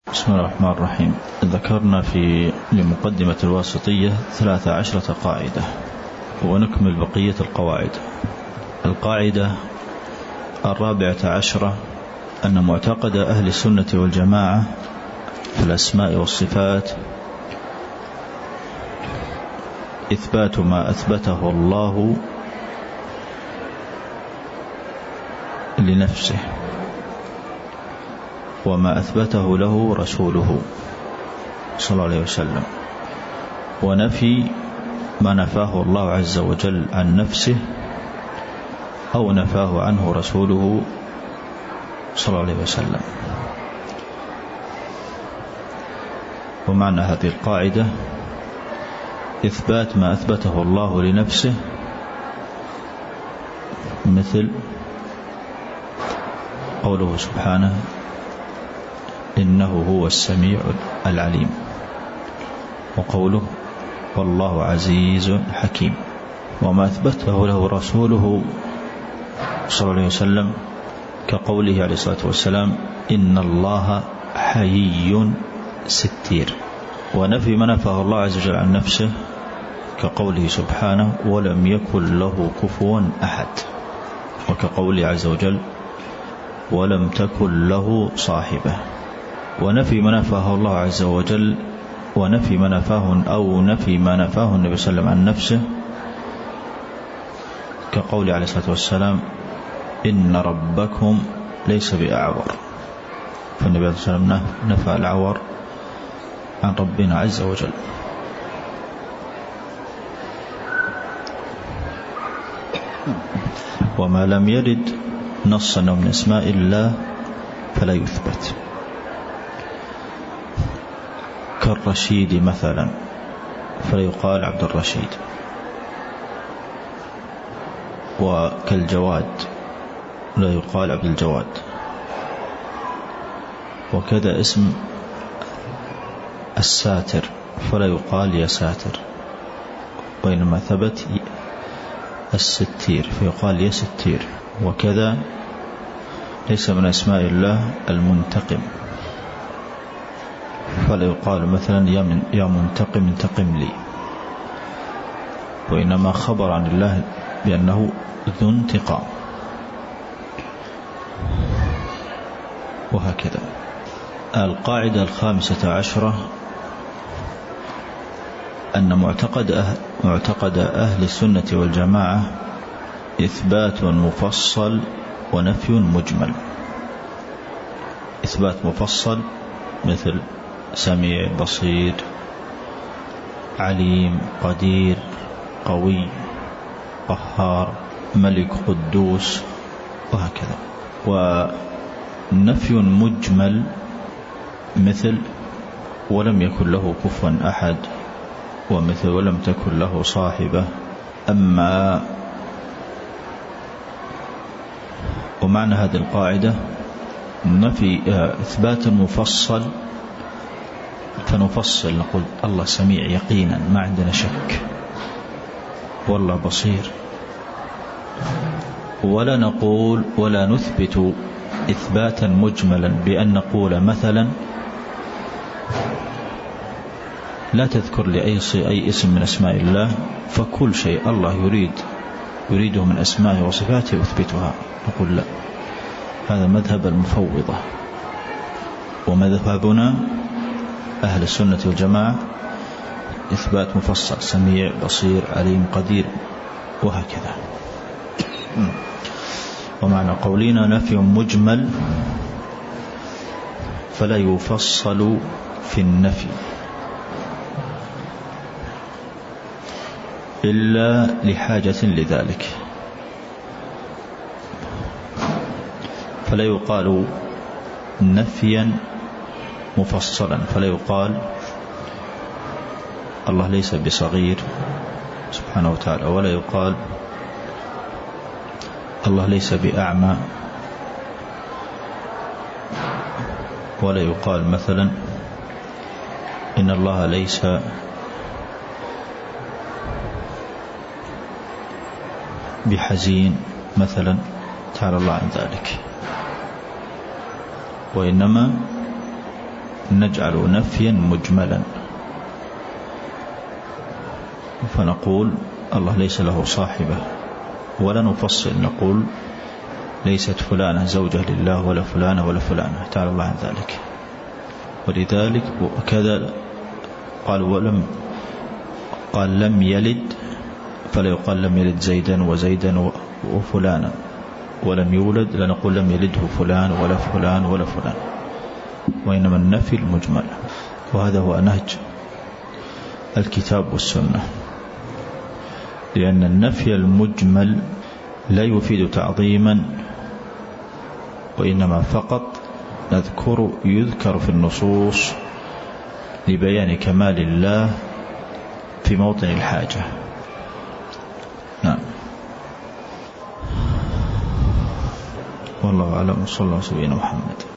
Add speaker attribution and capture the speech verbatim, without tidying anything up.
Speaker 1: بسم الله الرحمن الرحيم. ذكرنا في لمقدمة الواسطية ثلاث عشرة قاعدة ونكمل بقية القواعد. القاعدة الرابعة عشرة أن معتقد أهل السنة والجماعة في الأسماء والصفات إثبات ما أثبته الله لنفسه وما أثبته له رسوله صلى الله عليه وسلم، ونفي ما نفاه الله عز وجل عن نفسه أو نفاه عنه رسوله صلى الله عليه وسلم. ومعنى هذه القاعدة إثبات ما أثبته الله لنفسه، مثل قوله سبحانه إنه هو السميع العليم، وقوله والله عزيز حكيم. وما أثبته له رسوله صلى الله عليه وسلم كقوله عليه الصلاة والسلام إن الله حيي ستير. ونفي ما نفاه الله عز وجل عن نفسه كقوله سبحانه ولم يكن له كفوا أحد، وكقوله عز وجل ولم تكن له صاحبة. ونفي ما نفاه الله عز وجل ونفي ما نفاه أو نفي ما نفاه النبي صلى الله عليه وسلم عن نفسه كقول عليه الصلاة والسلام إن ربكم ليس بأعور، فالنبي صلى الله عليه وسلم نفى العور عن ربنا عز وجل. وما لم يرد نصا من اسماء الله فلا يثبت، كالرشيد مثلا فلا يقال عبد الرشيد، وكالجواد لا يقال عبد الجواد، وكذا اسم الساتر فلا يقال يا ساتر، وإنما ثبت الستير فيقال يا ستير. وكذا ليس من أسماء الله المنتقم فلا يقال مثلا يا, من يا منتقم انتقم لي، وإنما خبر عن الله بأنه ذو انتقام. وهكذا. القاعدة الخامسة عشرة أن معتقد أهل, معتقد أهل السنة والجماعة إثبات مفصل ونفي مجمل. إثبات مفصل مثل سميع بصير عليم قدير قوي قهار ملك قدوس وهكذا. ونفي مجمل مثل ولم يكن له كفوا أحد، ومثل ولم تكن له صاحبة. أما ومعنى هذه القاعدة نفي إثبات مفصل، فنفصل نقول الله سميع يقينا ما عندنا شك، والله بصير. ولا نقول ولا نثبت إثباتا مجملا بأن نقول مثلا لا تذكر لي أي اسم من أسماء الله، فكل شيء الله يريد يريده من أسمائه وصفاته أثبتها. نقول لا، هذا مذهب المفوضة، ومذهبنا أهل السنة والجماعة إثبات مفصل سميع بصير عليم قدير وهكذا. ومعنى قولنا نفي مجمل فلا يفصل في النفي إلا لحاجة لذلك، فلا يقال نفيا مفصلا، فلا يقال الله ليس بصغير سبحانه وتعالى، ولا يقال الله ليس بأعمى، ولا يقال مثلا إن الله ليس بحزين مثلا، تعالى الله عن ذلك. وإنما نجعل نفيا مجملا، فنقول الله ليس له صاحبة، ولا نفصل نقول ليست فلانة زوجة لله ولا فلانة ولا فلانة، تعالى الله عن ذلك. ولذلك وكذا قال ولم قال لم يلد، فلا يقال لم يلد زيدا وزيدا وفلانا، ولم يولد لا نقول لم يلده فلان ولا فلان ولا فلان، وإنما النفي المجمل. وهذا هو نهج الكتاب والسنة، لأن النفي المجمل لا يفيد تعظيما، وإنما فقط نذكر يذكر في النصوص لبيان كمال الله في موطن الحاجة. نعم، والله أعلم. صلى الله عليه وسلم محمد.